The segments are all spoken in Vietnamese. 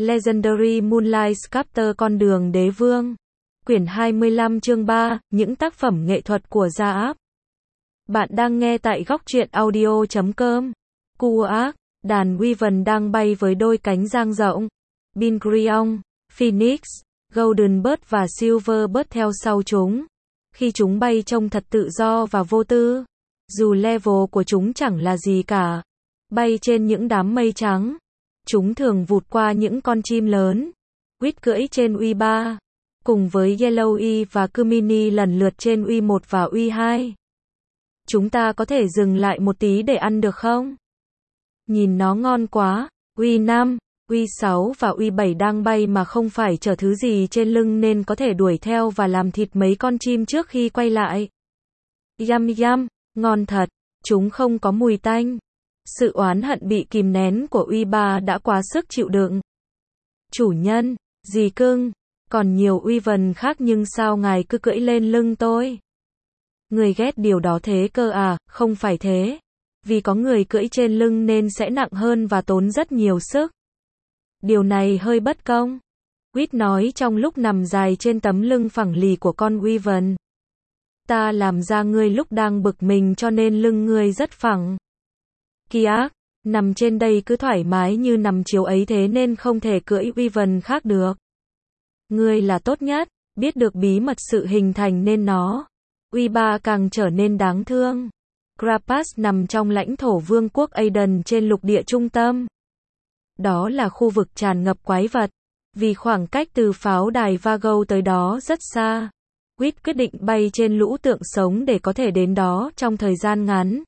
Legendary Moonlight Sculptor Con đường đế vương. Quyển 25 chương 3, những tác phẩm nghệ thuật của Gia Áp. Bạn đang nghe tại góc truyện audio.com. Kuat, đàn Wyvern đang bay với đôi cánh dang rộng. Bingrion, Phoenix, Golden Bird và Silver Bird theo sau chúng. Khi chúng bay trông thật tự do và vô tư. Dù level của chúng chẳng là gì cả. Bay trên những đám mây trắng. Chúng thường vụt qua những con chim lớn. Quýt cưỡi trên Uy-3. Cùng với Yellow và Kumini lần lượt trên Uy-1 và Uy-2. Chúng ta có thể dừng lại một tí để ăn được không? Nhìn nó ngon quá. Uy-5, Uy-6 và Uy-7 đang bay mà không phải chở thứ gì trên lưng nên có thể đuổi theo và làm thịt mấy con chim trước khi quay lại. Yum yum, ngon thật. Chúng không có mùi tanh. Sự oán hận bị kìm nén của Uy-3 đã quá sức chịu đựng. Chủ nhân, dì cưng, còn nhiều Wyvern khác nhưng sao ngài cứ cưỡi lên lưng tôi? Người ghét điều đó thế cơ à? Không phải thế. Vì có người cưỡi trên lưng nên sẽ nặng hơn và tốn rất nhiều sức. Điều này hơi bất công. Quýt nói trong lúc nằm dài trên tấm lưng phẳng lì của con Wyvern. Ta làm ra ngươi lúc đang bực mình cho nên lưng ngươi rất phẳng. Kiak, nằm trên đây cứ thoải mái như nằm chiếu ấy thế nên không thể cưỡi Wyvern khác được. Ngươi là tốt nhất, biết được bí mật sự hình thành nên nó. Uy-3 càng trở nên đáng thương. Grapas nằm trong lãnh thổ vương quốc Aiden trên lục địa trung tâm. Đó là khu vực tràn ngập quái vật. Vì khoảng cách từ pháo đài Vago tới đó rất xa. Quýt quyết định bay trên lũ tượng sống để có thể đến đó trong thời gian ngắn.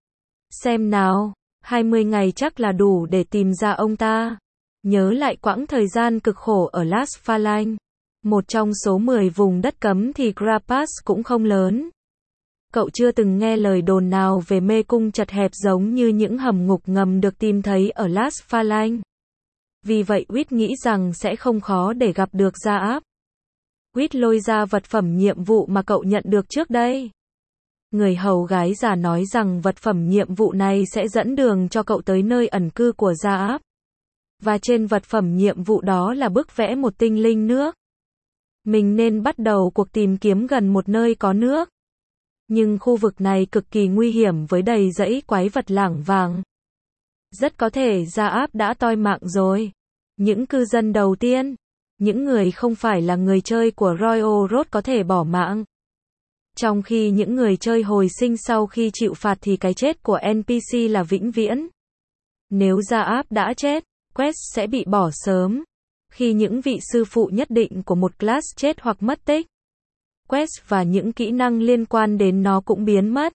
Xem nào, 20 ngày chắc là đủ để tìm ra ông ta. Nhớ lại quãng thời gian cực khổ ở Las Phalanx. Một trong số 10 vùng đất cấm thì Grapas cũng không lớn. Cậu chưa từng nghe lời đồn nào về mê cung chật hẹp giống như những hầm ngục ngầm được tìm thấy ở Las Phalanx. Vì vậy Quýt nghĩ rằng sẽ không khó để gặp được Gia Áp. Quýt lôi ra vật phẩm nhiệm vụ mà cậu nhận được trước đây. Người hầu gái già nói rằng vật phẩm nhiệm vụ này sẽ dẫn đường cho cậu tới nơi ẩn cư của Gia Áp. Và trên vật phẩm nhiệm vụ đó là bức vẽ một tinh linh nước. Mình nên bắt đầu cuộc tìm kiếm gần một nơi có nước. Nhưng khu vực này cực kỳ nguy hiểm với đầy rẫy quái vật lảng vảng. Rất có thể Gia Áp đã toi mạng rồi. Những cư dân đầu tiên, những người không phải là người chơi của Royal Road có thể bỏ mạng. Trong khi những người chơi hồi sinh sau khi chịu phạt thì cái chết của NPC là vĩnh viễn. Nếu Gia Áp đã chết, quest sẽ bị bỏ sớm. Khi những vị sư phụ nhất định của một class chết hoặc mất tích, quest và những kỹ năng liên quan đến nó cũng biến mất.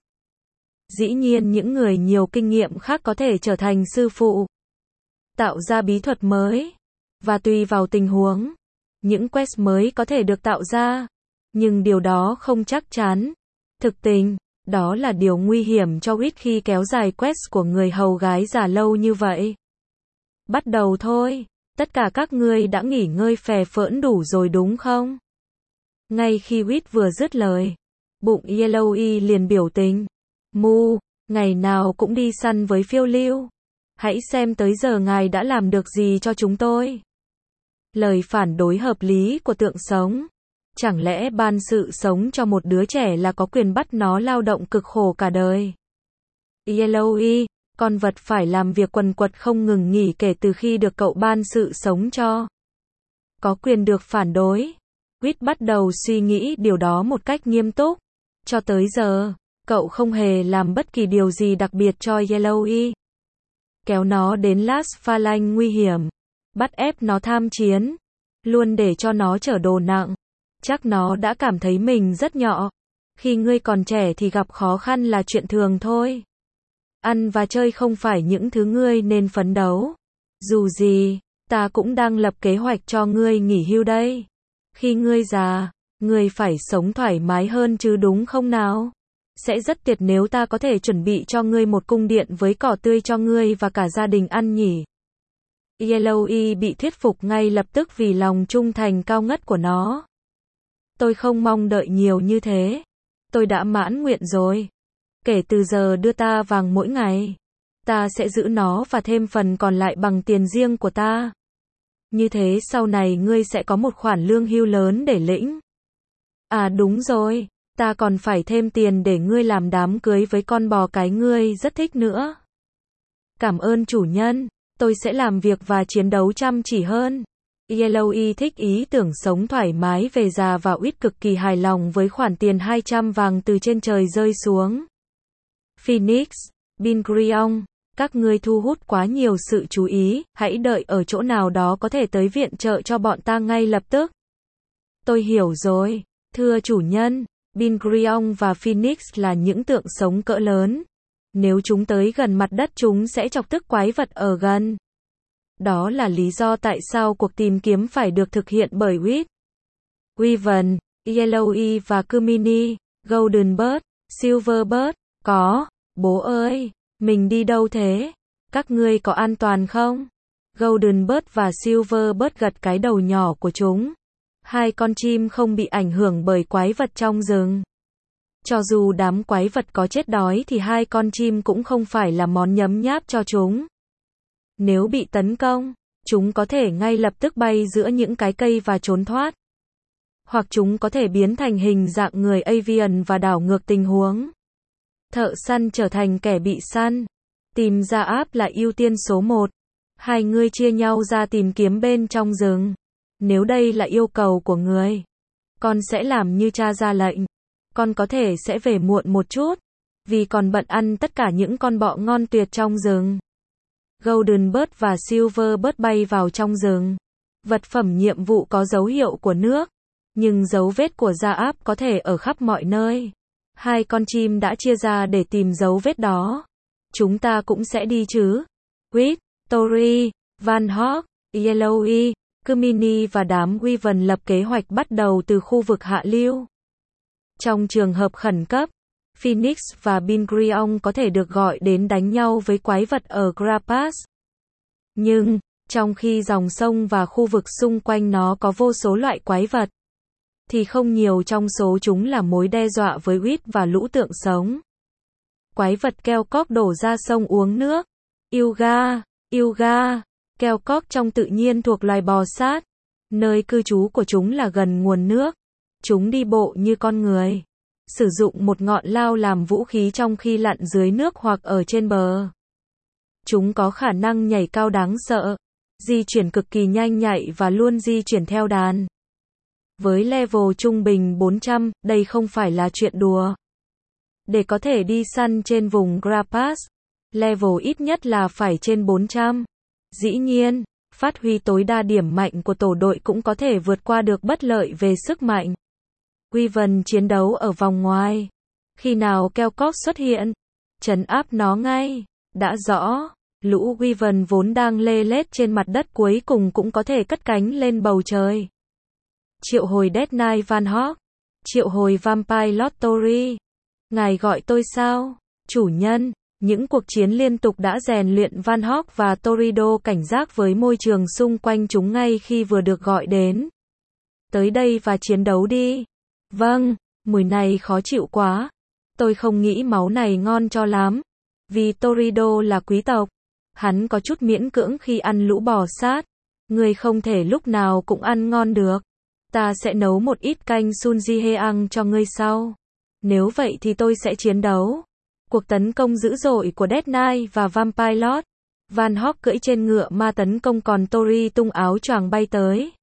Dĩ nhiên những người nhiều kinh nghiệm khác có thể trở thành sư phụ, tạo ra bí thuật mới, và tùy vào tình huống, những quest mới có thể được tạo ra, nhưng điều đó không chắc chắn. Thực tình, đó là điều nguy hiểm cho Quýt khi kéo dài quest của người hầu gái già lâu như vậy. Bắt đầu thôi, tất cả các ngươi đã nghỉ ngơi phè phỡn đủ rồi đúng không? Ngay khi Quýt vừa dứt lời, bụng Yellow liền biểu tình. Mu, ngày nào cũng đi săn với phiêu lưu. Hãy xem tới giờ ngài đã làm được gì cho chúng tôi. Lời phản đối hợp lý của tượng sống. Chẳng lẽ ban sự sống cho một đứa trẻ là có quyền bắt nó lao động cực khổ cả đời? Yellow, con vật phải làm việc quần quật không ngừng nghỉ kể từ khi được cậu ban sự sống cho. Có quyền được phản đối. Quýt bắt đầu suy nghĩ điều đó một cách nghiêm túc. Cho tới giờ, cậu không hề làm bất kỳ điều gì đặc biệt cho Yellow. Kéo nó đến Las Phalanx nguy hiểm. Bắt ép nó tham chiến. Luôn để cho nó chở đồ nặng. Chắc nó đã cảm thấy mình rất nhỏ. Khi ngươi còn trẻ thì gặp khó khăn là chuyện thường thôi. Ăn và chơi không phải những thứ ngươi nên phấn đấu. Dù gì, ta cũng đang lập kế hoạch cho ngươi nghỉ hưu đây. Khi ngươi già, ngươi phải sống thoải mái hơn chứ đúng không nào? Sẽ rất tuyệt nếu ta có thể chuẩn bị cho ngươi một cung điện với cỏ tươi cho ngươi và cả gia đình ăn nhỉ. Yellow bị thuyết phục ngay lập tức vì lòng trung thành cao ngất của nó. Tôi không mong đợi nhiều như thế. Tôi đã mãn nguyện rồi. Kể từ giờ đưa ta vàng mỗi ngày. Ta sẽ giữ nó và thêm phần còn lại bằng tiền riêng của ta. Như thế sau này ngươi sẽ có một khoản lương hưu lớn để lĩnh. À đúng rồi, ta còn phải thêm tiền để ngươi làm đám cưới với con bò cái ngươi rất thích nữa. Cảm ơn chủ nhân, tôi sẽ làm việc và chiến đấu chăm chỉ hơn. Yellowy thích ý tưởng sống thoải mái về già và Uýt cực kỳ hài lòng với khoản tiền 200 vàng từ trên trời rơi xuống. Phoenix, Bingrion, các ngươi thu hút quá nhiều sự chú ý, hãy đợi ở chỗ nào đó có thể tới viện trợ cho bọn ta ngay lập tức. Tôi hiểu rồi, thưa chủ nhân, Bingrion và Phoenix là những tượng sống cỡ lớn. Nếu chúng tới gần mặt đất chúng sẽ chọc tức quái vật ở gần. Đó là lý do tại sao cuộc tìm kiếm phải được thực hiện bởi Uýt, Wyvern, Yellowy và Kumini, Goldenbird, Silverbird. Có, bố ơi, mình đi đâu thế? Các ngươi có an toàn không? Goldenbird và Silverbird gật cái đầu nhỏ của chúng. Hai con chim không bị ảnh hưởng bởi quái vật trong rừng. Cho dù đám quái vật có chết đói thì hai con chim cũng không phải là món nhấm nháp cho chúng. Nếu bị tấn công, chúng có thể ngay lập tức bay giữa những cái cây và trốn thoát. Hoặc chúng có thể biến thành hình dạng người avian và đảo ngược tình huống. Thợ săn trở thành kẻ bị săn. Tìm ra áp là ưu tiên số 1. Hai người chia nhau ra tìm kiếm bên trong rừng. Nếu đây là yêu cầu của người, con sẽ làm như cha ra lệnh. Con có thể sẽ về muộn một chút, vì còn bận ăn tất cả những con bọ ngon tuyệt trong rừng. Goldenbird và Silverbird bay vào trong rừng. Vật phẩm nhiệm vụ có dấu hiệu của nước, nhưng dấu vết của da áp có thể ở khắp mọi nơi. Hai con chim đã chia ra để tìm dấu vết đó. Chúng ta cũng sẽ đi chứ. Uýt, Tori, Van Hawk, Yellowy, Kumini và đám Wyvern lập kế hoạch bắt đầu từ khu vực hạ lưu. Trong trường hợp khẩn cấp, Phoenix và Bingrion có thể được gọi đến đánh nhau với quái vật ở Grapas. Nhưng, trong khi dòng sông và khu vực xung quanh nó có vô số loại quái vật, thì không nhiều trong số chúng là mối đe dọa với Uýt và lũ tượng sống. Quái vật keo cóc đổ ra sông uống nước. Ilga, keo cóc trong tự nhiên thuộc loài bò sát. Nơi cư trú của chúng là gần nguồn nước. Chúng đi bộ như con người. Sử dụng một ngọn lao làm vũ khí trong khi lặn dưới nước hoặc ở trên bờ. Chúng có khả năng nhảy cao đáng sợ, di chuyển cực kỳ nhanh nhạy và luôn di chuyển theo đàn. Với level trung bình 400, đây không phải là chuyện đùa. Để có thể đi săn trên vùng Grapas, level ít nhất là phải trên 400. Dĩ nhiên, phát huy tối đa điểm mạnh của tổ đội cũng có thể vượt qua được bất lợi về sức mạnh. Wyvern chiến đấu ở vòng ngoài. Khi nào keo cóc xuất hiện, trấn áp nó ngay. Đã rõ, lũ Wyvern vốn đang lê lết trên mặt đất cuối cùng cũng có thể cất cánh lên bầu trời. Triệu hồi Death Knight Van Hawk. Triệu hồi Vampire Lord Tori. Ngài gọi tôi sao? Chủ nhân, những cuộc chiến liên tục đã rèn luyện Van Hawk và Torido cảnh giác với môi trường xung quanh chúng ngay khi vừa được gọi đến. Tới đây và chiến đấu đi. Vâng, mùi này khó chịu quá. Tôi không nghĩ máu này ngon cho lắm. Vì Torido là quý tộc, hắn có chút miễn cưỡng khi ăn lũ bò sát. Người không thể lúc nào cũng ăn ngon được. Ta sẽ nấu một ít canh Sunjiheang cho ngươi sau. Nếu vậy thì tôi sẽ chiến đấu. Cuộc tấn công dữ dội của Death Knight và Vampire Lord. Van Hawk cưỡi trên ngựa ma tấn công còn Tori tung áo choàng bay tới.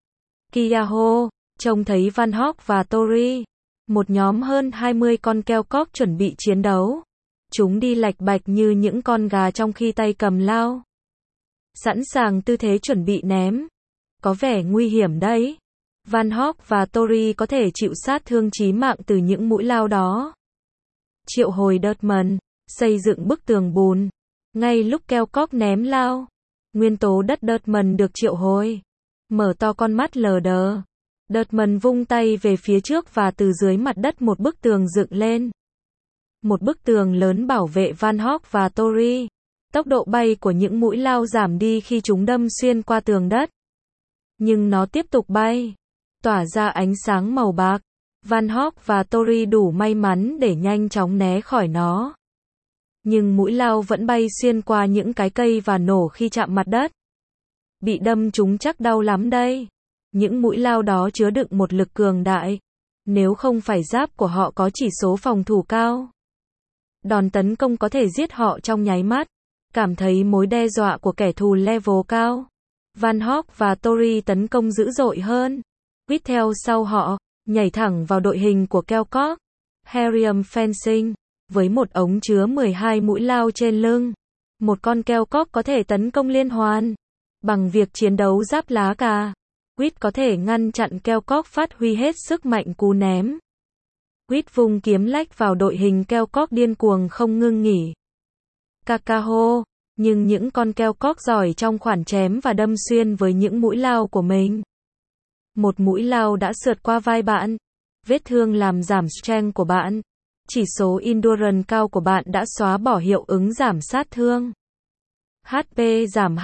Kiaho, trông thấy Van Hawk và Tori. Một nhóm hơn 20 con keo cóc chuẩn bị chiến đấu. Chúng đi lạch bạch như những con gà trong khi tay cầm lao. Sẵn sàng tư thế chuẩn bị ném. Có vẻ nguy hiểm đấy. Van Hawk và Tori có thể chịu sát thương chí mạng từ những mũi lao đó. Triệu hồi Dirtman, xây dựng bức tường bùn. Ngay lúc keo cóc ném lao, nguyên tố đất Dirtman được triệu hồi. Mở to con mắt lờ đờ. Dirtman vung tay về phía trước và từ dưới mặt đất một bức tường dựng lên. Một bức tường lớn bảo vệ Van Hawk và Tori. Tốc độ bay của những mũi lao giảm đi khi chúng đâm xuyên qua tường đất. Nhưng nó tiếp tục bay, tỏa ra ánh sáng màu bạc. Van Hawk và Tori đủ may mắn để nhanh chóng né khỏi nó. Nhưng mũi lao vẫn bay xuyên qua những cái cây và nổ khi chạm mặt đất. Bị đâm chúng chắc đau lắm đây. Những mũi lao đó chứa đựng một lực cường đại. Nếu không phải giáp của họ có chỉ số phòng thủ cao, đòn tấn công có thể giết họ trong nháy mắt. Cảm thấy mối đe dọa của kẻ thù level cao, Van Hawk và Tori tấn công dữ dội hơn. Quýt theo sau họ, nhảy thẳng vào đội hình của Kelcock. Harrium Fencing, với một ống chứa 12 mũi lao trên lưng. Một con Kelcock có thể tấn công liên hoàn. Bằng việc chiến đấu giáp lá cà, Quýt có thể ngăn chặn Kelcock phát huy hết sức mạnh cú ném. Quýt vung kiếm lách vào đội hình Kelcock điên cuồng không ngưng nghỉ. Cacao, nhưng những con Kelcock giỏi trong khoản chém và đâm xuyên với những mũi lao của mình. Một mũi lao đã sượt qua vai bạn. Vết thương làm giảm strength của bạn. Chỉ số endurance cao của bạn đã xóa bỏ hiệu ứng giảm sát thương. HP giảm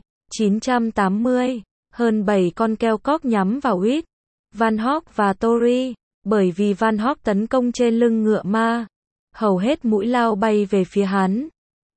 2,980. Hơn 7 con Kelcock nhắm vào Quýt, Van Hawk và Tori. Bởi vì Van Hawk tấn công trên lưng ngựa ma, hầu hết mũi lao bay về phía hắn.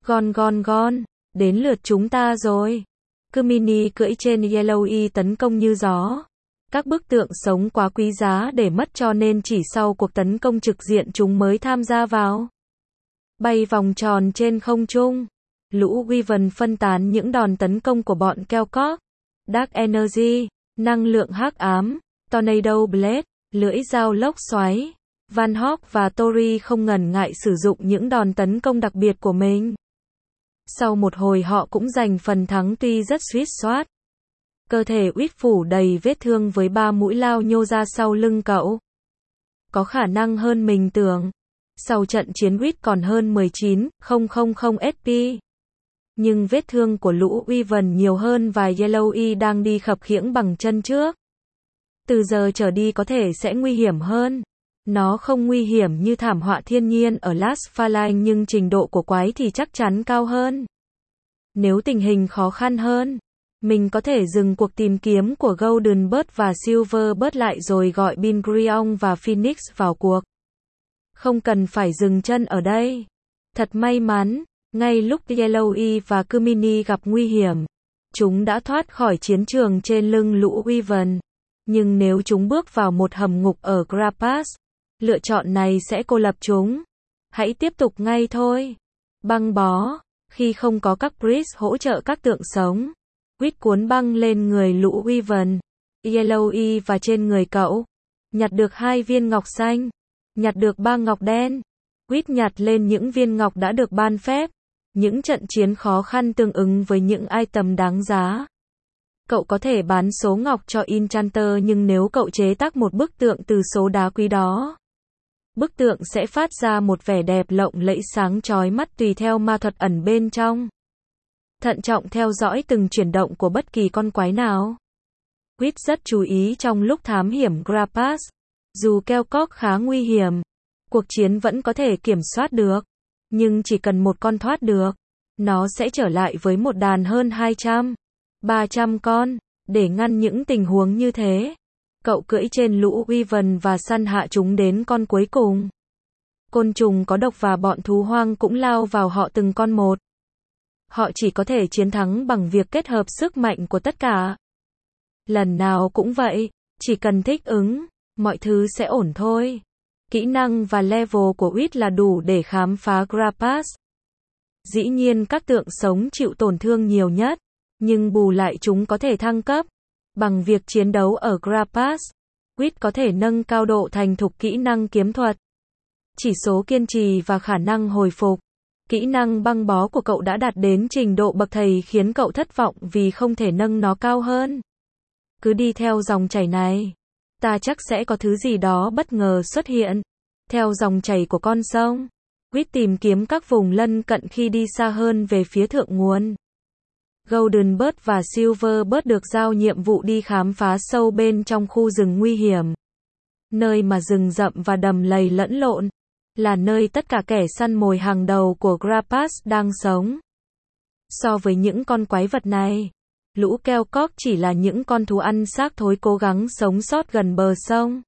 Gon, đến lượt chúng ta rồi. Kumini cưỡi trên Yellow tấn công như gió. Các bức tượng sống quá quý giá để mất cho nên chỉ sau cuộc tấn công trực diện chúng mới tham gia vào. Bay vòng tròn trên không trung. Lũ Wyvern phân tán những đòn tấn công của bọn Kelcock. Dark Energy, năng lượng hắc ám, Tornado Blade, lưỡi dao lốc xoáy. Van Hawk và Tori không ngần ngại sử dụng những đòn tấn công đặc biệt của mình. Sau một hồi họ cũng giành phần thắng tuy rất suýt soát. Cơ thể Quýt phủ đầy vết thương với 3 mũi lao nhô ra sau lưng cậu. Có khả năng hơn mình tưởng. Sau trận chiến Quýt còn hơn 19,000 SP. Nhưng vết thương của lũ Wyvern nhiều hơn và Yellow đang đi khập khiễng bằng chân trước. Từ giờ trở đi có thể sẽ nguy hiểm hơn. Nó không nguy hiểm như thảm họa thiên nhiên ở Las Faline nhưng trình độ của quái thì chắc chắn cao hơn. Nếu tình hình khó khăn hơn, mình có thể dừng cuộc tìm kiếm của Golden Bird và Silver Bird lại rồi gọi Bingrion và Phoenix vào cuộc. Không cần phải dừng chân ở đây. Thật may mắn, ngay lúc Yellow và Kumini gặp nguy hiểm, chúng đã thoát khỏi chiến trường trên lưng lũ Wyvern. Nhưng nếu chúng bước vào một hầm ngục ở Grapas, lựa chọn này sẽ cô lập chúng. Hãy tiếp tục ngay thôi. Băng bó. Khi không có các priest hỗ trợ các tượng sống, Quýt cuốn băng lên người lũ Wyvern, Yellow và trên người cậu. Nhặt được 2 viên ngọc xanh. Nhặt được 3 ngọc đen. Quýt nhặt lên những viên ngọc đã được ban phép. Những trận chiến khó khăn tương ứng với những item đáng giá. Cậu có thể bán số ngọc cho Enchanter nhưng nếu cậu chế tác một bức tượng từ số đá quý đó, bức tượng sẽ phát ra một vẻ đẹp lộng lẫy sáng chói mắt tùy theo ma thuật ẩn bên trong. Thận trọng theo dõi từng chuyển động của bất kỳ con quái nào. Quýt rất chú ý trong lúc thám hiểm Grapas. Dù Kelcock khá nguy hiểm, cuộc chiến vẫn có thể kiểm soát được. Nhưng chỉ cần một con thoát được, nó sẽ trở lại với một đàn hơn 200-300 con. Để ngăn những tình huống như thế, cậu cưỡi trên lũ Wyvern và săn hạ chúng đến con cuối cùng. Côn trùng có độc và bọn thú hoang cũng lao vào họ từng con một. Họ chỉ có thể chiến thắng bằng việc kết hợp sức mạnh của tất cả. Lần nào cũng vậy, chỉ cần thích ứng, mọi thứ sẽ ổn thôi. Kỹ năng và level của Quýt là đủ để khám phá Grapas. Dĩ nhiên các tượng sống chịu tổn thương nhiều nhất, nhưng bù lại chúng có thể thăng cấp. Bằng việc chiến đấu ở Grapas, Quýt có thể nâng cao độ thành thục kỹ năng kiếm thuật, chỉ số kiên trì và khả năng hồi phục. Kỹ năng băng bó của cậu đã đạt đến trình độ bậc thầy khiến cậu thất vọng vì không thể nâng nó cao hơn. Cứ đi theo dòng chảy này, ta chắc sẽ có thứ gì đó bất ngờ xuất hiện. Theo dòng chảy của con sông, Quýt tìm kiếm các vùng lân cận khi đi xa hơn về phía thượng nguồn. Golden Bird và Silver Bird được giao nhiệm vụ đi khám phá sâu bên trong khu rừng nguy hiểm. Nơi mà rừng rậm và đầm lầy lẫn lộn, là nơi tất cả kẻ săn mồi hàng đầu của Grapas đang sống. So với những con quái vật này, lũ Kelcock chỉ là những con thú ăn xác thối cố gắng sống sót gần bờ sông.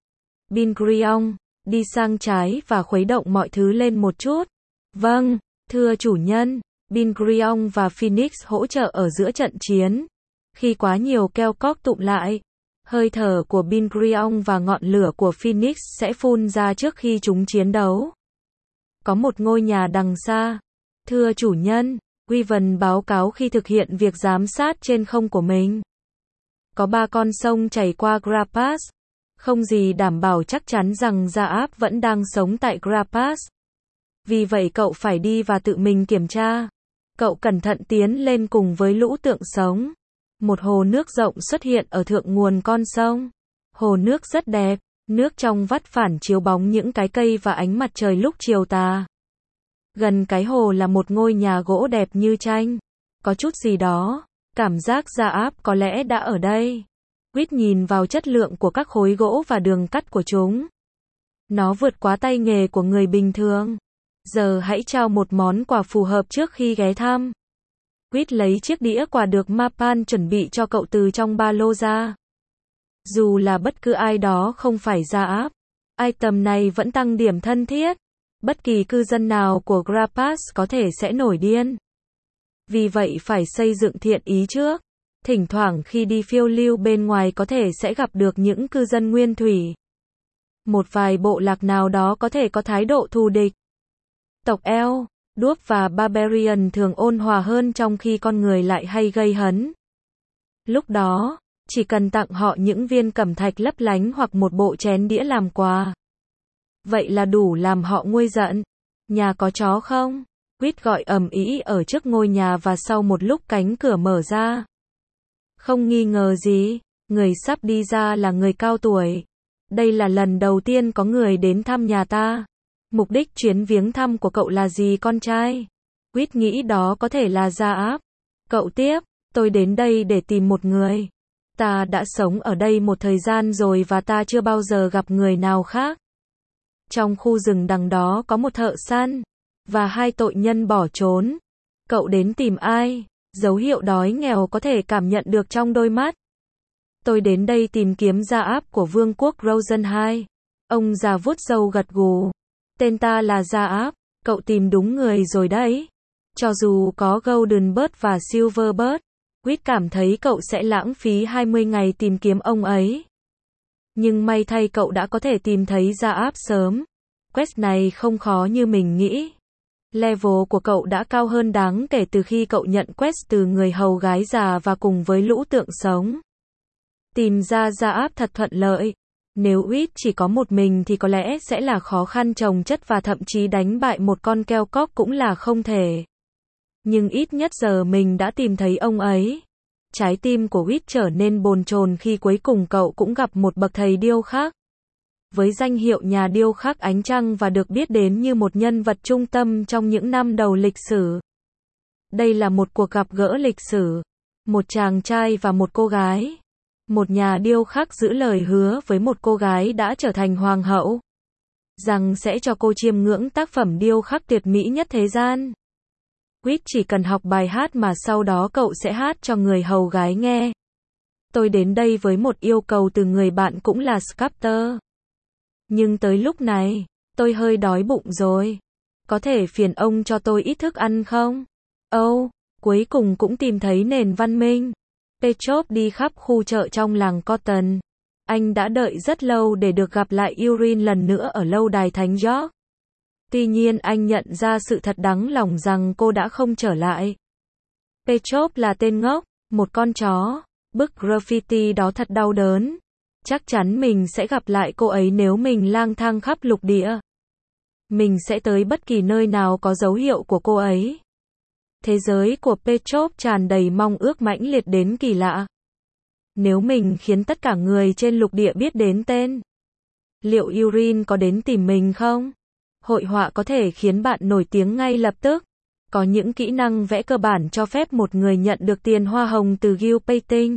Bingrion, đi sang trái và khuấy động mọi thứ lên một chút. Vâng, thưa chủ nhân. Bingrion và Phoenix hỗ trợ ở giữa trận chiến. Khi quá nhiều keo cóc tụm lại, hơi thở của Bingrion và ngọn lửa của Phoenix sẽ phun ra trước khi chúng chiến đấu. Có một ngôi nhà đằng xa. Thưa chủ nhân, Wyvern báo cáo khi thực hiện việc giám sát trên không của mình. Có 3 con sông chảy qua Grapas. Không gì đảm bảo chắc chắn rằng Zaap vẫn đang sống tại Grapas. Vì vậy cậu phải đi và tự mình kiểm tra. Cậu cẩn thận tiến lên cùng với lũ tượng sống. Một hồ nước rộng xuất hiện ở thượng nguồn con sông. Hồ nước rất đẹp, nước trong vắt phản chiếu bóng những cái cây và ánh mặt trời lúc chiều tà. Gần cái hồ là một ngôi nhà gỗ đẹp như tranh. Có chút gì đó, cảm giác Zaap có lẽ đã ở đây. Quýt nhìn vào chất lượng của các khối gỗ và đường cắt của chúng. Nó vượt quá tay nghề của người bình thường. Giờ hãy trao một món quà phù hợp trước khi ghé thăm. Quýt lấy chiếc đĩa quà được Mapan chuẩn bị cho cậu từ trong ba lô ra. Dù là bất cứ ai đó không phải Zaap, item này vẫn tăng điểm thân thiết. Bất kỳ cư dân nào của Grapas có thể sẽ nổi điên. Vì vậy phải xây dựng thiện ý trước. Thỉnh thoảng khi đi phiêu lưu bên ngoài có thể sẽ gặp được những cư dân nguyên thủy. Một vài bộ lạc nào đó có thể có thái độ thù địch. Tộc Elf, Dwarf và Barbarian thường ôn hòa hơn trong khi con người lại hay gây hấn. Lúc đó, chỉ cần tặng họ những viên cẩm thạch lấp lánh hoặc một bộ chén đĩa làm quà. Vậy là đủ làm họ nguôi giận. Nhà có chó không? Quýt gọi ầm ĩ ở trước ngôi nhà và sau một lúc cánh cửa mở ra. Không nghi ngờ gì, người sắp đi ra là người cao tuổi. Đây là lần đầu tiên có người đến thăm nhà ta. Mục đích chuyến viếng thăm của cậu là gì con trai? Quýt nghĩ đó có thể là Zaap. Cậu tiếp, tôi đến đây để tìm một người. Ta đã sống ở đây một thời gian rồi và ta chưa bao giờ gặp người nào khác. Trong khu rừng đằng đó có một thợ săn và 2 tội nhân bỏ trốn. Cậu đến tìm ai? Dấu hiệu đói nghèo có thể cảm nhận được trong đôi mắt. Tôi đến đây tìm kiếm Zaap của vương quốc Rosenheim. Ông già vuốt râu gật gù. Tên ta là Zaap, cậu tìm đúng người rồi đấy. Cho dù có Goldenbird và Silverbird, Quýt cảm thấy cậu sẽ lãng phí 20 ngày tìm kiếm ông ấy. Nhưng may thay cậu đã có thể tìm thấy Zaap sớm. Quest này không khó như mình nghĩ. Level của cậu đã cao hơn đáng kể từ khi cậu nhận quest từ người hầu gái già và cùng với lũ tượng sống. Tìm ra Zaap thật thuận lợi. Nếu Quýt chỉ có một mình thì có lẽ sẽ là khó khăn chồng chất và thậm chí đánh bại một con keo cóc cũng là không thể. Nhưng ít nhất giờ mình đã tìm thấy ông ấy. Trái tim của Quýt trở nên bồn chồn khi cuối cùng cậu cũng gặp một bậc thầy điêu khắc. Với danh hiệu nhà điêu khắc ánh trăng và được biết đến như một nhân vật trung tâm trong những năm đầu lịch sử. Đây là một cuộc gặp gỡ lịch sử. Một chàng trai và một cô gái. Một nhà điêu khắc giữ lời hứa với một cô gái đã trở thành hoàng hậu. Rằng sẽ cho cô chiêm ngưỡng tác phẩm điêu khắc tuyệt mỹ nhất thế gian. Quýt chỉ cần học bài hát mà sau đó cậu sẽ hát cho người hầu gái nghe. Tôi đến đây với một yêu cầu từ người bạn cũng là Sculptor. Nhưng tới lúc này, tôi hơi đói bụng rồi. Có thể phiền ông cho tôi ít thức ăn không? Cuối cùng cũng tìm thấy nền văn minh. Petrov đi khắp khu chợ trong làng Cotton. Anh đã đợi rất lâu để được gặp lại Urine lần nữa ở lâu đài Thánh George. Tuy nhiên anh nhận ra sự thật đáng lòng rằng cô đã không trở lại. Petrov là tên ngốc, một con chó. Bức graffiti đó thật đau đớn. Chắc chắn mình sẽ gặp lại cô ấy nếu mình lang thang khắp lục địa. Mình sẽ tới bất kỳ nơi nào có dấu hiệu của cô ấy. Thế giới của Petrov tràn đầy mong ước mãnh liệt đến kỳ lạ. Nếu mình khiến tất cả người trên lục địa biết đến tên, liệu Urine có đến tìm mình không? Hội họa có thể khiến bạn nổi tiếng ngay lập tức. Có những kỹ năng vẽ cơ bản cho phép một người nhận được tiền hoa hồng từ Guild Painting.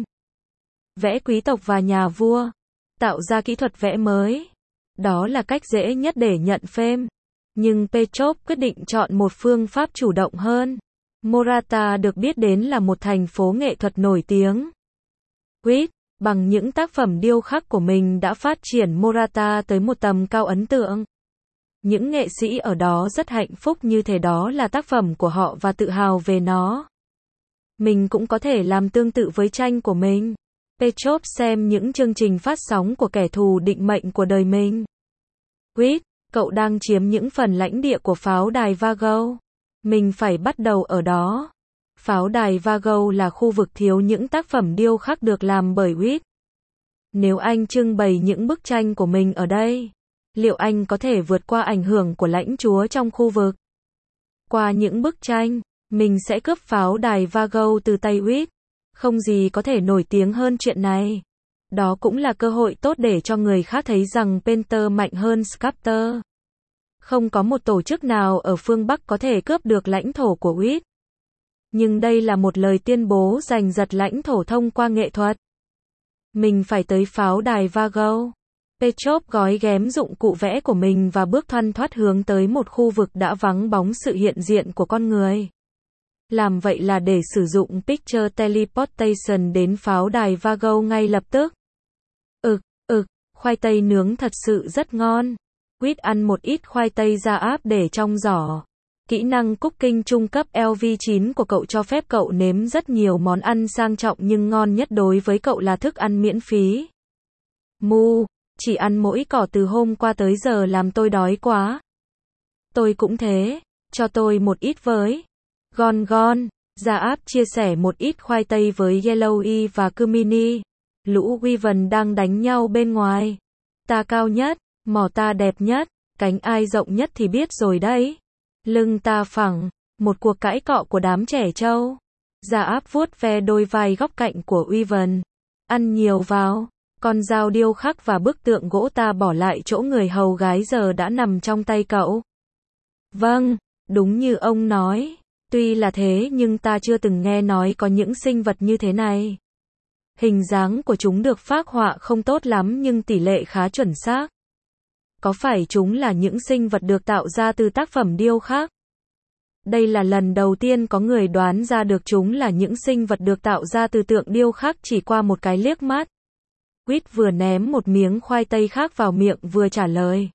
Vẽ quý tộc và nhà vua. Tạo ra kỹ thuật vẽ mới. Đó là cách dễ nhất để nhận fame. Nhưng Petrov quyết định chọn một phương pháp chủ động hơn. Morata được biết đến là một thành phố nghệ thuật nổi tiếng. Quýt, bằng những tác phẩm điêu khắc của mình đã phát triển Morata tới một tầm cao ấn tượng. Những nghệ sĩ ở đó rất hạnh phúc như thể đó là tác phẩm của họ và tự hào về nó. Mình cũng có thể làm tương tự với tranh của mình. Petrov xem những chương trình phát sóng của kẻ thù định mệnh của đời mình. Quýt, cậu đang chiếm những phần lãnh địa của pháo đài Vago. Mình phải bắt đầu ở đó. Pháo đài Vago là khu vực thiếu những tác phẩm điêu khắc được làm bởi Quýt. Nếu anh trưng bày những bức tranh của mình ở đây, liệu anh có thể vượt qua ảnh hưởng của lãnh chúa trong khu vực? Qua những bức tranh, mình sẽ cướp pháo đài Vago từ tay Quýt. Không gì có thể nổi tiếng hơn chuyện này. Đó cũng là cơ hội tốt để cho người khác thấy rằng Painter mạnh hơn Sculptor. Không có một tổ chức nào ở phương Bắc có thể cướp được lãnh thổ của Quýt. Nhưng đây là một lời tuyên bố giành giật lãnh thổ thông qua nghệ thuật. Mình phải tới pháo đài Vago. Petrov gói ghém dụng cụ vẽ của mình và bước thoăn thoắt hướng tới một khu vực đã vắng bóng sự hiện diện của con người. Làm vậy là để sử dụng Picture Teleportation đến pháo đài Vago ngay lập tức. Khoai tây nướng thật sự rất ngon. Quýt ăn một ít khoai tây ra áp để trong giỏ. Kỹ năng cooking trung cấp LV9 của cậu cho phép cậu nếm rất nhiều món ăn sang trọng nhưng ngon nhất đối với cậu là thức ăn miễn phí. Chỉ ăn mỗi cỏ từ hôm qua tới giờ làm tôi đói quá. Tôi cũng thế, cho tôi một ít với. Gon, Gia áp chia sẻ một ít khoai tây với Yellowy và Kumini. Lũ Wyvern đang đánh nhau bên ngoài. Ta cao nhất, mỏ ta đẹp nhất, cánh ai rộng nhất thì biết rồi đấy. Lưng ta phẳng, một cuộc cãi cọ của đám trẻ trâu. Gia áp vuốt ve đôi vai góc cạnh của Wyvern. Ăn nhiều vào, con dao điêu khắc và bức tượng gỗ ta bỏ lại chỗ người hầu gái giờ đã nằm trong tay cậu. Vâng, đúng như ông nói. Tuy là thế nhưng ta chưa từng nghe nói có những sinh vật như thế này. Hình dáng của chúng được phác họa không tốt lắm nhưng tỷ lệ khá chuẩn xác. Có phải chúng là những sinh vật được tạo ra từ tác phẩm điêu khắc? Đây là lần đầu tiên có người đoán ra được chúng là những sinh vật được tạo ra từ tượng điêu khắc chỉ qua một cái liếc mắt. Quýt vừa ném một miếng khoai tây khác vào miệng vừa trả lời.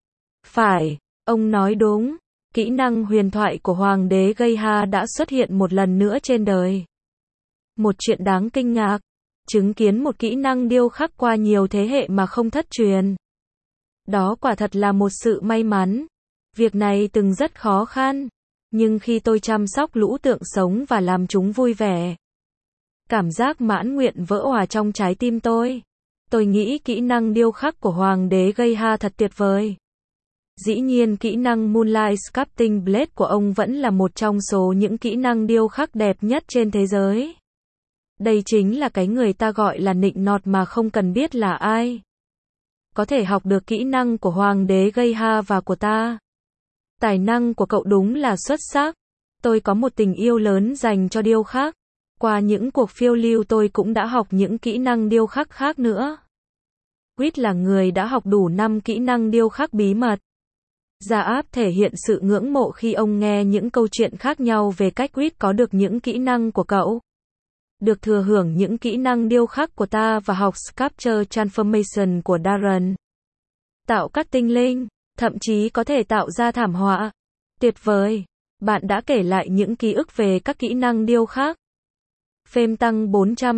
Phải, ông nói đúng. Kỹ năng huyền thoại của Hoàng đế Geisha đã xuất hiện một lần nữa trên đời. Một chuyện đáng kinh ngạc. Chứng kiến một kỹ năng điêu khắc qua nhiều thế hệ mà không thất truyền. Đó quả thật là một sự may mắn. Việc này từng rất khó khăn. Nhưng khi tôi chăm sóc lũ tượng sống và làm chúng vui vẻ, cảm giác mãn nguyện vỡ òa trong trái tim tôi. Tôi nghĩ kỹ năng điêu khắc của Hoàng đế Geisha thật tuyệt vời. Dĩ nhiên kỹ năng Moonlight Sculpting Blade của ông vẫn là một trong số những kỹ năng điêu khắc đẹp nhất trên thế giới. Đây chính là cái người ta gọi là nịnh nọt mà không cần biết là ai. Có thể học được kỹ năng của Hoàng đế Geisha và của ta. Tài năng của cậu đúng là xuất sắc. Tôi có một tình yêu lớn dành cho điêu khắc. Qua những cuộc phiêu lưu tôi cũng đã học những kỹ năng điêu khắc khác nữa. Quýt là người đã học đủ 5 kỹ năng điêu khắc bí mật. Gia áp thể hiện sự ngưỡng mộ khi ông nghe những câu chuyện khác nhau về cách Quýt có được những kỹ năng của cậu. Được thừa hưởng những kỹ năng điêu khắc của ta và học Sculpture Transformation của Darren. Tạo các tinh linh, thậm chí có thể tạo ra thảm họa. Tuyệt vời! Bạn đã kể lại những ký ức về các kỹ năng điêu khắc. Phêm tăng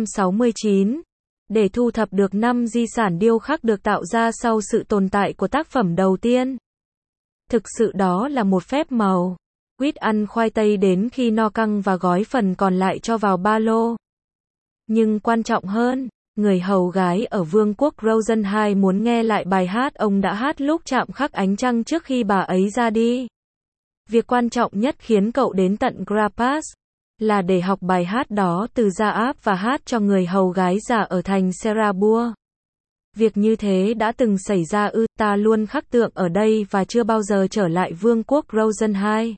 469. Để thu thập được 5 di sản điêu khắc được tạo ra sau sự tồn tại của tác phẩm đầu tiên. Thực sự đó là một phép màu. Quýt ăn khoai tây đến khi no căng và gói phần còn lại cho vào ba lô. Nhưng quan trọng hơn, người hầu gái ở Vương quốc Rosenheim muốn nghe lại bài hát ông đã hát lúc chạm khắc ánh trăng trước khi bà ấy ra đi. Việc quan trọng nhất khiến cậu đến tận Grapas là để học bài hát đó từ Gia áp và hát cho người hầu gái già ở thành Serabua. Việc như thế đã từng xảy ra ta luôn khắc tượng ở đây và chưa bao giờ trở lại Vương quốc Rosenheim.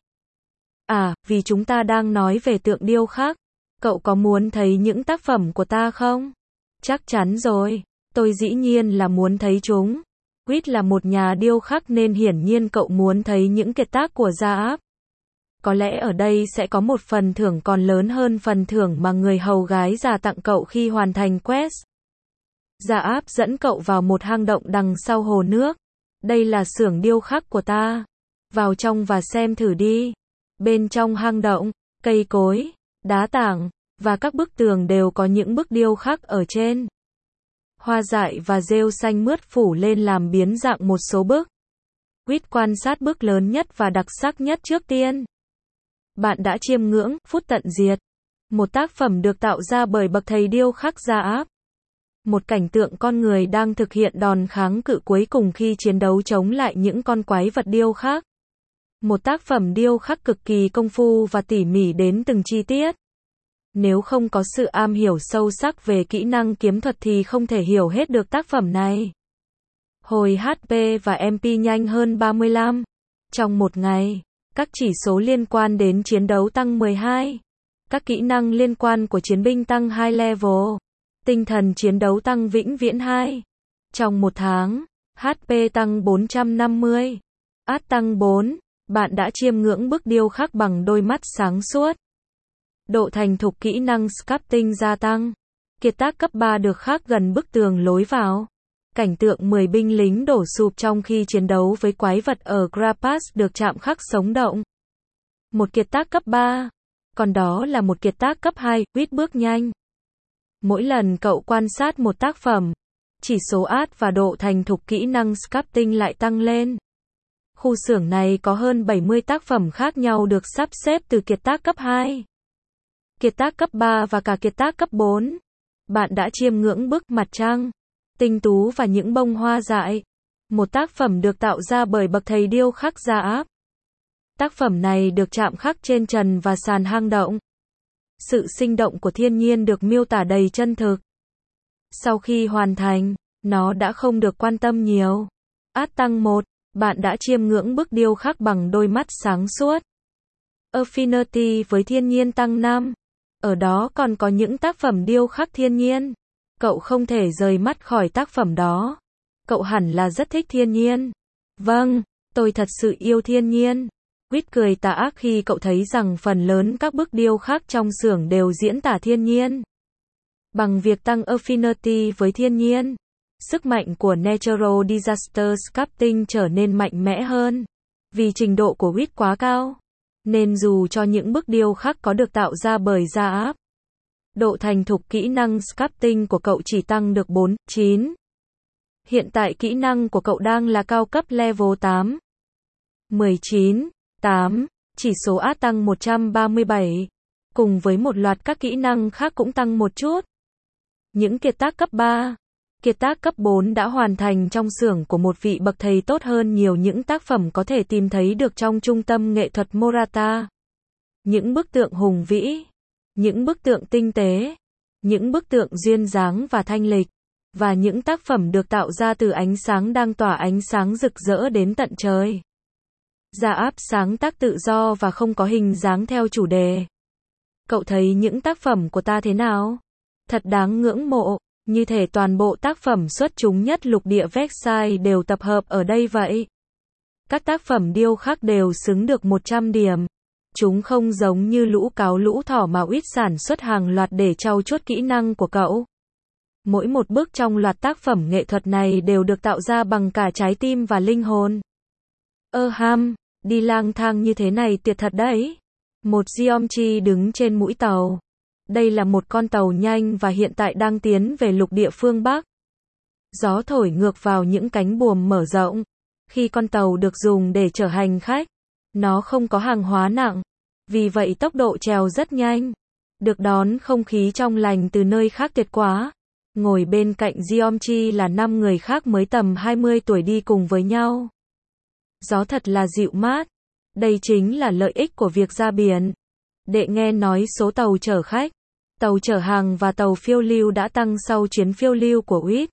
À, vì chúng ta đang nói về tượng điêu khắc. Cậu có muốn thấy những tác phẩm của ta không? Chắc chắn rồi. Tôi dĩ nhiên là muốn thấy chúng. Quýt là một nhà điêu khắc nên hiển nhiên cậu muốn thấy những kiệt tác của Gia áp. Có lẽ ở đây sẽ có một phần thưởng còn lớn hơn phần thưởng mà người hầu gái già tặng cậu khi hoàn thành quest. Gia áp dẫn cậu vào một hang động đằng sau hồ nước. Đây là xưởng điêu khắc của ta. Vào trong và xem thử đi. Bên trong hang động, cây cối, đá tảng, và các bức tường đều có những bức điêu khắc ở trên. Hoa dại và rêu xanh mướt phủ lên làm biến dạng một số bức. Quýt quan sát bức lớn nhất và đặc sắc nhất trước tiên. Bạn đã chiêm ngưỡng Phút Tận Diệt, một tác phẩm được tạo ra bởi bậc thầy điêu khắc Gia Áp. Một cảnh tượng con người đang thực hiện đòn kháng cự cuối cùng khi chiến đấu chống lại những con quái vật điêu khắc. Một tác phẩm điêu khắc cực kỳ công phu và tỉ mỉ đến từng chi tiết. Nếu không có sự am hiểu sâu sắc về kỹ năng kiếm thuật thì không thể hiểu hết được tác phẩm này. Hồi HP và MP nhanh hơn 35. Trong một ngày, các chỉ số liên quan đến chiến đấu tăng 12. Các kỹ năng liên quan của chiến binh tăng 2 level. Tinh thần chiến đấu tăng vĩnh viễn 2. Trong một tháng, HP tăng 450. AT tăng 4. Bạn đã chiêm ngưỡng bức điêu khắc bằng đôi mắt sáng suốt. Độ thành thục kỹ năng sculpting gia tăng. Kiệt tác cấp 3 được khắc gần bức tường lối vào. Cảnh tượng 10 binh lính đổ sụp trong khi chiến đấu với quái vật ở Grapas được chạm khắc sống động. Một kiệt tác cấp 3. Còn đó là một kiệt tác cấp 2, Quýt bước nhanh. Mỗi lần cậu quan sát một tác phẩm, chỉ số AT và độ thành thục kỹ năng sculpting lại tăng lên. Khu xưởng này có hơn 70 tác phẩm khác nhau được sắp xếp từ kiệt tác cấp 2, kiệt tác cấp 3 và cả kiệt tác cấp 4. Bạn đã chiêm ngưỡng bức Mặt Trăng, Tinh Tú và những bông hoa dại. Một tác phẩm được tạo ra bởi bậc thầy điêu khắc Gia Áp. Tác phẩm này được chạm khắc trên trần và sàn hang động. Sự sinh động của thiên nhiên được miêu tả đầy chân thực. Sau khi hoàn thành, nó đã không được quan tâm nhiều. AT tăng 1. Bạn đã chiêm ngưỡng bức điêu khắc bằng đôi mắt sáng suốt. Affinity với thiên nhiên tăng 5. Ở đó còn có những tác phẩm điêu khắc thiên nhiên. Cậu không thể rời mắt khỏi tác phẩm đó. Cậu hẳn là rất thích thiên nhiên. Vâng, tôi thật sự yêu thiên nhiên. Quýt cười tà ác khi cậu thấy rằng phần lớn các bức điêu khắc trong xưởng đều diễn tả thiên nhiên. Bằng việc tăng affinity với thiên nhiên, sức mạnh của Natural Disaster Sculpting trở nên mạnh mẽ hơn. Vì trình độ của Quýt quá cao, nên dù cho những bức điêu khắc có được tạo ra bởi Gia Áp, độ thành thục kỹ năng sculpting của cậu chỉ tăng được 4, 9. Hiện tại kỹ năng của cậu đang là cao cấp level 8. 19, 8. Chỉ số AT tăng 137. Cùng với một loạt các kỹ năng khác cũng tăng một chút. Những kiệt tác cấp 3, kiệt tác cấp 4 đã hoàn thành trong xưởng của một vị bậc thầy tốt hơn nhiều những tác phẩm có thể tìm thấy được trong trung tâm nghệ thuật Morata. Những bức tượng hùng vĩ, những bức tượng tinh tế, những bức tượng duyên dáng và thanh lịch, và những tác phẩm được tạo ra từ ánh sáng đang tỏa ánh sáng rực rỡ đến tận trời. Gia Áp sáng tác tự do và không có hình dáng theo chủ đề. Cậu thấy những tác phẩm của ta thế nào? Thật đáng ngưỡng mộ, như thể toàn bộ tác phẩm xuất chúng nhất lục địa Versailles đều tập hợp ở đây vậy. Các tác phẩm điêu khắc đều xứng được 100 điểm. Chúng không giống như lũ cáo lũ thỏ mà Quýt sản xuất hàng loạt để trau chuốt kỹ năng của cậu. Mỗi một bước trong loạt tác phẩm nghệ thuật này đều được tạo ra bằng cả trái tim và linh hồn. Ham, đi lang thang như thế này tuyệt thật đấy. Một Geomchi đứng trên mũi tàu. Đây là một con tàu nhanh và hiện tại đang tiến về lục địa phương Bắc. Gió thổi ngược vào những cánh buồm mở rộng. Khi con tàu được dùng để chở hành khách, nó không có hàng hóa nặng. Vì vậy tốc độ chèo rất nhanh. Được đón không khí trong lành từ nơi khác tuyệt quá. Ngồi bên cạnh Geomchi là 5 người khác mới tầm 20 tuổi đi cùng với nhau. Gió thật là dịu mát. Đây chính là lợi ích của việc ra biển. Đệ nghe nói số tàu chở khách, tàu chở hàng và tàu phiêu lưu đã tăng sau chuyến phiêu lưu của Quýt.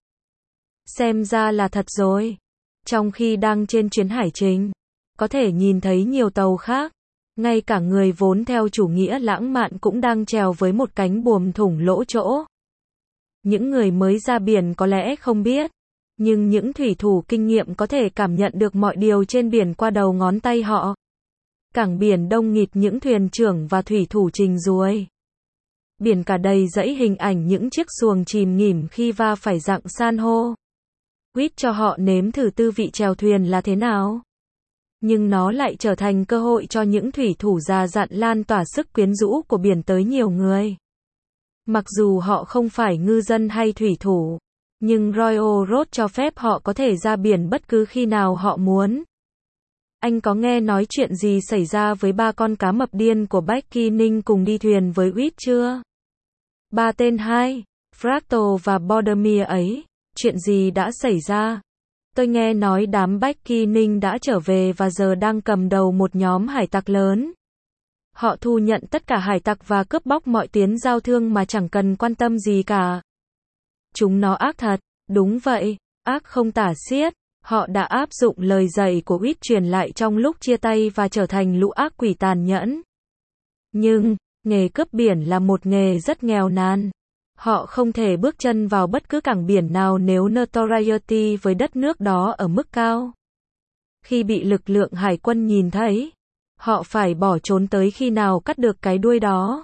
Xem ra là thật rồi. Trong khi đang trên chuyến hải trình, có thể nhìn thấy nhiều tàu khác. Ngay cả người vốn theo chủ nghĩa lãng mạn cũng đang chèo với một cánh buồm thủng lỗ chỗ. Những người mới ra biển có lẽ không biết, nhưng những thủy thủ kinh nghiệm có thể cảm nhận được mọi điều trên biển qua đầu ngón tay họ. Cảng biển đông nghịt những thuyền trưởng và thủy thủ trình ruồi. Biển cả đầy dãy hình ảnh những chiếc xuồng chìm nghỉm khi va phải rặng san hô. Quýt cho họ nếm thử tư vị chèo thuyền là thế nào. Nhưng nó lại trở thành cơ hội cho những thủy thủ già dặn lan tỏa sức quyến rũ của biển tới nhiều người. Mặc dù họ không phải ngư dân hay thủy thủ, nhưng Royal Road cho phép họ có thể ra biển bất cứ khi nào họ muốn. Anh có nghe nói chuyện gì xảy ra với ba con cá mập điên của Becky Ninh cùng đi thuyền với Whit chưa? Ba tên hai, Fractal và Bordermere ấy, chuyện gì đã xảy ra? Tôi nghe nói đám Becky Ninh đã trở về và giờ đang cầm đầu một nhóm hải tặc lớn. Họ thu nhận tất cả hải tặc và cướp bóc mọi tuyến giao thương mà chẳng cần quan tâm gì cả. Chúng nó ác thật, đúng vậy, ác không tả xiết. Họ đã áp dụng lời dạy của Whit truyền lại trong lúc chia tay và trở thành lũ ác quỷ tàn nhẫn. Nhưng, nghề cướp biển là một nghề rất nghèo nàn. Họ không thể bước chân vào bất cứ cảng biển nào nếu notoriety với đất nước đó ở mức cao. Khi bị lực lượng hải quân nhìn thấy, họ phải bỏ trốn tới khi nào cắt được cái đuôi đó.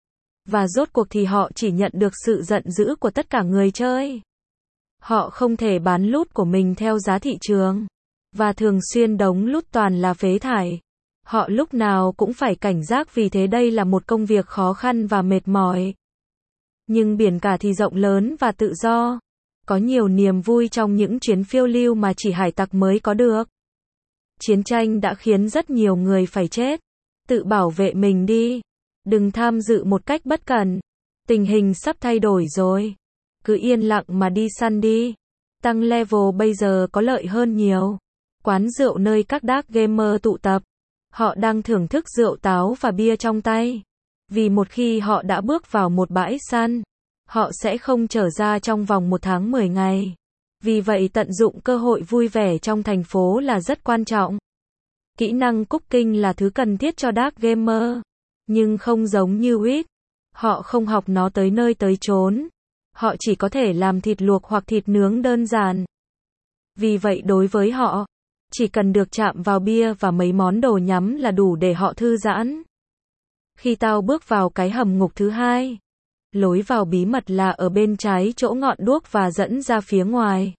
Và rốt cuộc thì họ chỉ nhận được sự giận dữ của tất cả người chơi. Họ không thể bán loot của mình theo giá thị trường. Và thường xuyên đống loot toàn là phế thải. Họ lúc nào cũng phải cảnh giác vì thế đây là một công việc khó khăn và mệt mỏi. Nhưng biển cả thì rộng lớn và tự do. Có nhiều niềm vui trong những chuyến phiêu lưu mà chỉ hải tặc mới có được. Chiến tranh đã khiến rất nhiều người phải chết. Tự bảo vệ mình đi. Đừng tham dự một cách bất cẩn. Tình hình sắp thay đổi rồi. Cứ yên lặng mà đi săn đi. Tăng level bây giờ có lợi hơn nhiều. Quán rượu nơi các dark gamer tụ tập. Họ đang thưởng thức rượu táo và bia trong tay. Vì một khi họ đã bước vào một bãi săn, họ sẽ không trở ra trong vòng 1 tháng 10 ngày. Vì vậy tận dụng cơ hội vui vẻ trong thành phố là rất quan trọng. Kỹ năng cooking là thứ cần thiết cho dark gamer. Nhưng không giống như Whit. Họ không học nó tới nơi tới chốn. Họ chỉ có thể làm thịt luộc hoặc thịt nướng đơn giản. Vì vậy đối với họ, chỉ cần được chạm vào bia và mấy món đồ nhắm là đủ để họ thư giãn. Khi tao bước vào cái hầm ngục thứ hai, lối vào bí mật là ở bên trái chỗ ngọn đuốc và dẫn ra phía ngoài.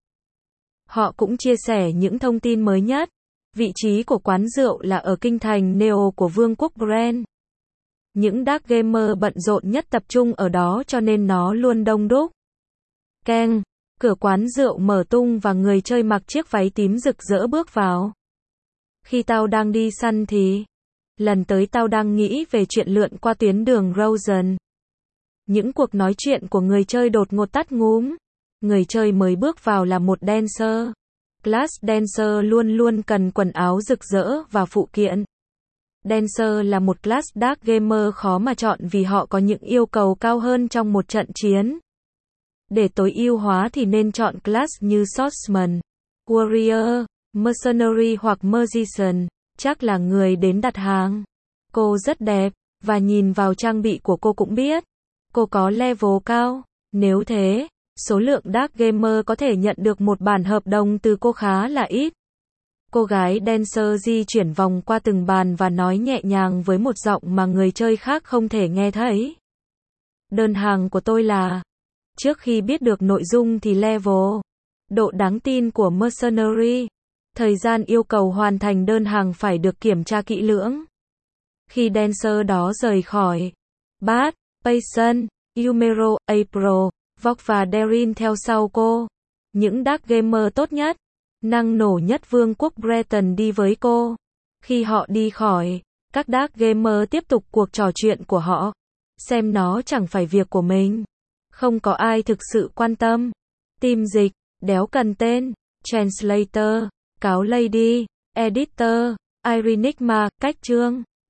Họ cũng chia sẻ những thông tin mới nhất. Vị trí của quán rượu là ở kinh thành Neo của Vương quốc Bren. Những dark gamer bận rộn nhất tập trung ở đó cho nên nó luôn đông đúc. Keng, cửa quán rượu mở tung và người chơi mặc chiếc váy tím rực rỡ bước vào. Khi tao đang đi săn thì, lần tới tao đang nghĩ về chuyện lượn qua tuyến đường Rosen. Những cuộc nói chuyện của người chơi đột ngột tắt ngúm. Người chơi mới bước vào là một dancer. Class dancer luôn luôn cần quần áo rực rỡ và phụ kiện. Dancer là một class dark gamer khó mà chọn vì họ có những yêu cầu cao hơn trong một trận chiến. Để tối ưu hóa thì nên chọn class như Swordsman, Warrior, Mercenary hoặc Magician. Chắc là người đến đặt hàng. Cô rất đẹp, và nhìn vào trang bị của cô cũng biết. Cô có level cao. Nếu thế, số lượng dark gamer có thể nhận được một bản hợp đồng từ cô khá là ít. Cô gái dancer di chuyển vòng qua từng bàn và nói nhẹ nhàng với một giọng mà người chơi khác không thể nghe thấy. Đơn hàng của tôi là... Trước khi biết được nội dung thì level, độ đáng tin của Mercenary, thời gian yêu cầu hoàn thành đơn hàng phải được kiểm tra kỹ lưỡng. Khi dancer đó rời khỏi, Bart, Payson, Yumero, April, Vok và Darin theo sau cô. Những dark gamer tốt nhất, năng nổ nhất Vương quốc Breton đi với cô. Khi họ đi khỏi, các dark gamer tiếp tục cuộc trò chuyện của họ. Xem nó chẳng phải việc của mình. Không có ai thực sự quan tâm. Team dịch, đéo cần tên, translator, cáo lady, editor, Irenigma, cách chương.